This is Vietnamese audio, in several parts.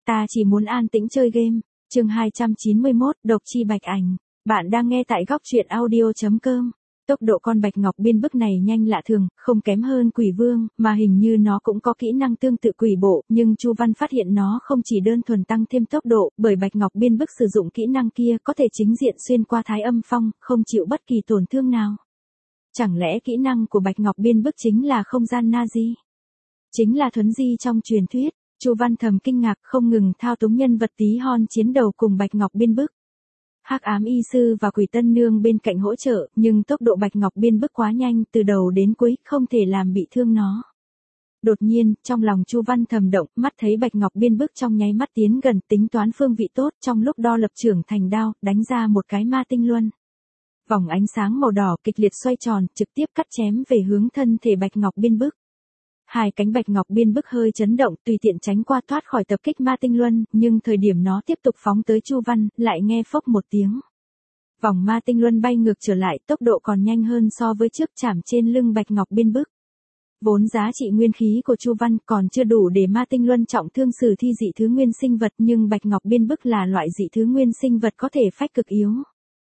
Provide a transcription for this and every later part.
ta chỉ muốn an tĩnh chơi game. Chương 291, độc chi bạch ảnh. Bạn đang nghe tại góc truyện audio.com. Tốc độ con bạch ngọc biên bức này nhanh lạ thường, không kém hơn quỷ vương, mà hình như nó cũng có kỹ năng tương tự quỷ bộ, nhưng Chu Văn phát hiện nó không chỉ đơn thuần tăng thêm tốc độ, bởi bạch ngọc biên bức sử dụng kỹ năng kia có thể chính diện xuyên qua thái âm phong, không chịu bất kỳ tổn thương nào. Chẳng lẽ kỹ năng của bạch ngọc biên bức chính là không gian Nazi? Chính là thuấn di trong truyền thuyết. Chu Văn thầm kinh ngạc, không ngừng thao túng nhân vật tí hon chiến đầu cùng bạch ngọc biên bức. Hắc ám y sư và quỷ tân nương bên cạnh hỗ trợ, nhưng tốc độ bạch ngọc biên bức quá nhanh, từ đầu đến cuối không thể làm bị thương nó. Đột nhiên, trong lòng Chu Văn thầm động, mắt thấy bạch ngọc biên bức trong nháy mắt tiến gần, tính toán phương vị tốt, trong lúc đo lập trưởng thành đao, đánh ra một cái ma tinh luân. Vòng ánh sáng màu đỏ kịch liệt xoay tròn, trực tiếp cắt chém về hướng thân thể bạch ngọc biên bức. Hai cánh bạch ngọc biên bức hơi chấn động, tùy tiện tránh qua thoát khỏi tập kích ma tinh luân, nhưng thời điểm nó tiếp tục phóng tới Chu Văn, lại nghe phốc một tiếng. Vòng ma tinh luân bay ngược trở lại, tốc độ còn nhanh hơn so với trước, chạm trên lưng bạch ngọc biên bức. Vốn giá trị nguyên khí của Chu Văn còn chưa đủ để ma tinh luân trọng thương sử thi dị thứ nguyên sinh vật, nhưng bạch ngọc biên bức là loại dị thứ nguyên sinh vật có thể phách cực yếu.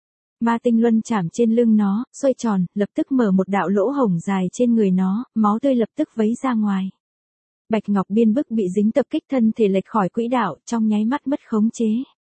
Ma tinh luân chạm trên lưng nó, xoay tròn, lập tức mở một đạo lỗ hổng dài trên người nó, máu tươi lập tức vấy ra ngoài. Bạch ngọc biên bức bị dính tập kích, thân thể lệch khỏi quỹ đạo, trong nháy mắt mất khống chế.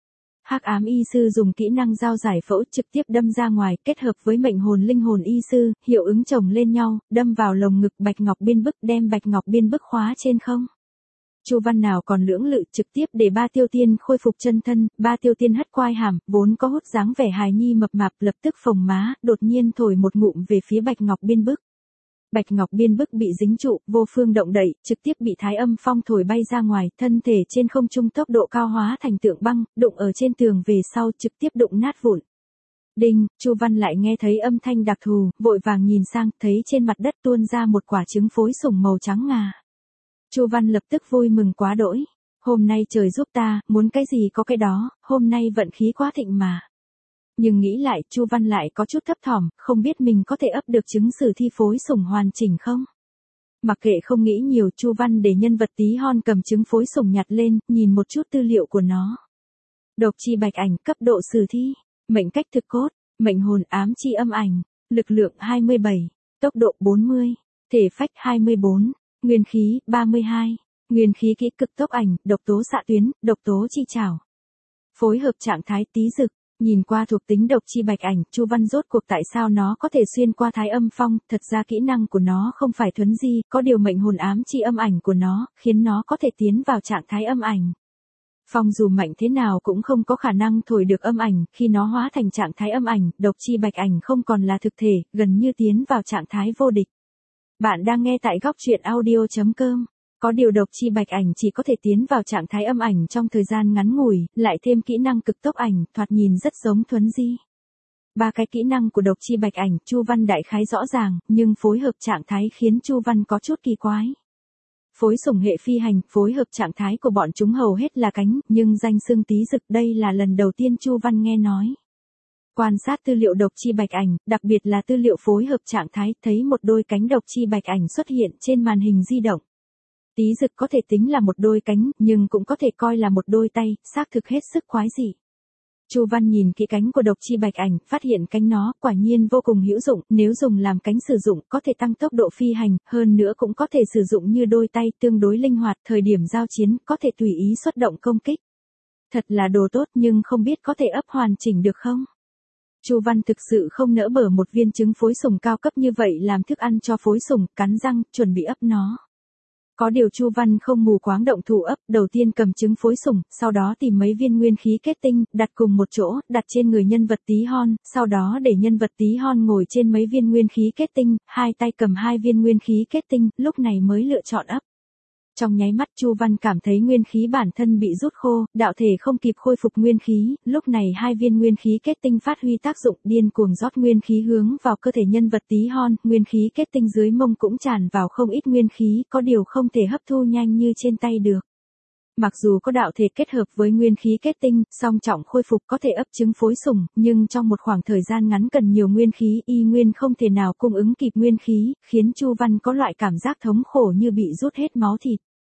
Hắc ám y sư dùng kỹ năng dao giải phẫu trực tiếp đâm ra ngoài, kết hợp với mệnh hồn linh hồn y sư, hiệu ứng chồng lên nhau, đâm vào lồng ngực bạch ngọc biên bức, đem bạch ngọc biên bức khóa trên không. Chu Văn nào còn lưỡng lự, trực tiếp để ba tiêu tiên khôi phục chân thân, ba tiêu tiên hất quai hàm, vốn có hút dáng vẻ hài nhi mập mạp, lập tức phồng má, đột nhiên thổi một ngụm về phía bạch ngọc biên bức. Bạch ngọc biên bức bị dính trụ, vô phương động đậy, trực tiếp bị thái âm phong thổi bay ra ngoài, thân thể trên không trung tốc độ cao hóa thành tượng băng, đụng ở trên tường về sau, trực tiếp đụng nát vụn. Đinh, Chu Văn lại nghe thấy âm thanh đặc thù, vội vàng nhìn sang, thấy trên mặt đất tuôn ra một quả trứng phối sủng màu trắng ngà. Chu Văn lập tức vui mừng quá đỗi. Hôm nay trời giúp ta, muốn cái gì có cái đó, hôm nay vận khí quá thịnh mà. Nhưng nghĩ lại, Chu Văn lại có chút thấp thỏm, không biết mình có thể ấp được trứng sử thi phối sủng hoàn chỉnh không? Mặc kệ không nghĩ nhiều, Chu Văn để nhân vật tí hon cầm trứng phối sủng nhặt lên, nhìn một chút tư liệu của nó. Độc chi bạch ảnh, cấp độ sử thi, mệnh cách thực cốt, mệnh hồn ám chi âm ảnh, lực lượng 27, tốc độ 40, thể phách 24. Nguyên khí 32, nguyên khí kỹ cực tốc ảnh, độc tố xạ tuyến, độc tố chi trảo. Phối hợp trạng thái tí dực, nhìn qua thuộc tính độc chi bạch ảnh, Chu Văn rốt cuộc tại sao nó có thể xuyên qua thái âm phong, thật ra kỹ năng của nó không phải thuấn di, có điều mệnh hồn ám chi âm ảnh của nó, khiến nó có thể tiến vào trạng thái âm ảnh. Phong dù mạnh thế nào cũng không có khả năng thổi được âm ảnh, khi nó hóa thành trạng thái âm ảnh, độc chi bạch ảnh không còn là thực thể, gần như tiến vào trạng thái vô địch. Bạn đang nghe tại góc truyện audio.com. Có điều độc chi bạch ảnh chỉ có thể tiến vào trạng thái âm ảnh trong thời gian ngắn ngủi, lại thêm kỹ năng cực tốc ảnh, thoạt nhìn rất giống thuấn di. Ba cái kỹ năng của độc chi bạch ảnh, Chu Văn đại khái rõ ràng, nhưng phối hợp trạng thái khiến Chu Văn có chút kỳ quái. Phối sủng hệ phi hành, phối hợp trạng thái của bọn chúng hầu hết là cánh, nhưng danh xưng tí dực đây là lần đầu tiên Chu Văn nghe nói. Quan sát tư liệu độc chi bạch ảnh, đặc biệt là tư liệu phối hợp trạng thái, thấy một đôi cánh độc chi bạch ảnh xuất hiện trên màn hình di động. Tí dực có thể tính là một đôi cánh, nhưng cũng có thể coi là một đôi tay, xác thực hết sức quái dị. Chu Văn nhìn kỹ cánh của độc chi bạch ảnh, phát hiện cánh nó quả nhiên vô cùng hữu dụng, nếu dùng làm cánh sử dụng, có thể tăng tốc độ phi hành, hơn nữa cũng có thể sử dụng như đôi tay, tương đối linh hoạt, thời điểm giao chiến, có thể tùy ý xuất động công kích. Thật là đồ tốt, nhưng không biết có thể ấp hoàn chỉnh được không? Chu Văn thực sự không nỡ bở một viên trứng phối sủng cao cấp như vậy làm thức ăn cho phối sủng, cắn răng, chuẩn bị ấp nó. Có điều Chu Văn không mù quáng động thủ ấp, đầu tiên cầm trứng phối sủng, sau đó tìm mấy viên nguyên khí kết tinh, đặt cùng một chỗ, đặt trên người nhân vật tí hon, sau đó để nhân vật tí hon ngồi trên mấy viên nguyên khí kết tinh, hai tay cầm hai viên nguyên khí kết tinh, lúc này mới lựa chọn ấp. Trong nháy mắt Chu Văn cảm thấy nguyên khí bản thân bị rút khô, đạo thể không kịp khôi phục nguyên khí, lúc này hai viên nguyên khí kết tinh phát huy tác dụng, điên cuồng rót nguyên khí hướng vào cơ thể nhân vật tí hon, nguyên khí kết tinh dưới mông cũng tràn vào không ít nguyên khí, có điều không thể hấp thu nhanh như trên tay được. Mặc dù có đạo thể kết hợp với nguyên khí kết tinh, song trọng khôi phục có thể ấp trứng phối sủng, nhưng trong một khoảng thời gian ngắn cần nhiều nguyên khí, y nguyên không thể nào cung ứng kịp nguyên khí, khiến Chu Văn có loại cảm giác thống khổ như bị rút hết máu thịt.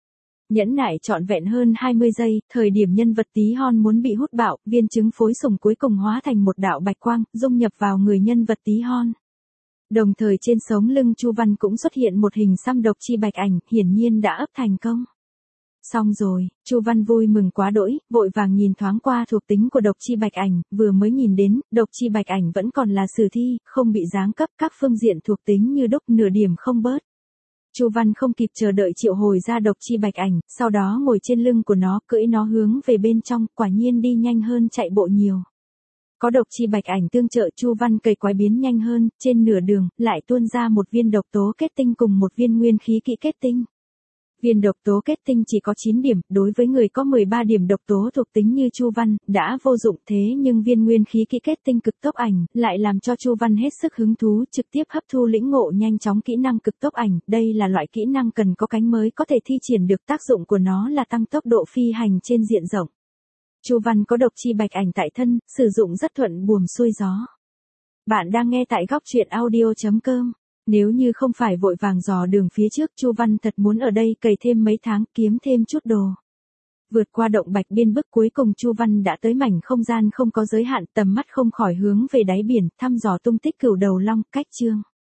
Nhẫn nại trọn vẹn hơn 20 giây, thời điểm nhân vật tí hon muốn bị hút bạo, viên trứng phối sủng cuối cùng hóa thành một đạo bạch quang, dung nhập vào người nhân vật tí hon. Đồng thời trên sống lưng Chu Văn cũng xuất hiện một hình xăm độc chi bạch ảnh, hiển nhiên đã ấp thành công. Xong rồi, Chu Văn vui mừng quá đỗi, vội vàng nhìn thoáng qua thuộc tính của độc chi bạch ảnh, vừa mới nhìn đến, độc chi bạch ảnh vẫn còn là sử thi, không bị giáng cấp, các phương diện thuộc tính như đúc nửa điểm không bớt. Chu Văn không kịp chờ đợi triệu hồi ra độc chi bạch ảnh, sau đó ngồi trên lưng của nó, cưỡi nó hướng về bên trong, quả nhiên đi nhanh hơn chạy bộ nhiều. Có độc chi bạch ảnh tương trợ, Chu Văn cày quái biến nhanh hơn, trên nửa đường, lại tuôn ra một viên độc tố kết tinh cùng một viên nguyên khí kỹ kết tinh. Viên độc tố kết tinh chỉ có 9 điểm, đối với người có 13 điểm độc tố thuộc tính như Chu Văn, đã vô dụng, thế nhưng viên nguyên khí kỹ kết tinh cực tốc ảnh, lại làm cho Chu Văn hết sức hứng thú, trực tiếp hấp thu lĩnh ngộ nhanh chóng kỹ năng cực tốc ảnh, đây là loại kỹ năng cần có cánh mới có thể thi triển được, tác dụng của nó là tăng tốc độ phi hành trên diện rộng. Chu Văn có độc chi bạch ảnh tại thân, sử dụng rất thuận buồm xuôi gió. Bạn đang nghe tại góc truyện audio.com. Nếu như không phải vội vàng dò đường phía trước, Chu Văn thật muốn ở đây cày thêm mấy tháng, kiếm thêm chút đồ. Vượt qua động bạch biên bức, cuối cùng Chu Văn đã tới mảnh không gian không có giới hạn, tầm mắt không khỏi hướng về đáy biển, thăm dò tung tích cửu đầu long. Cách chương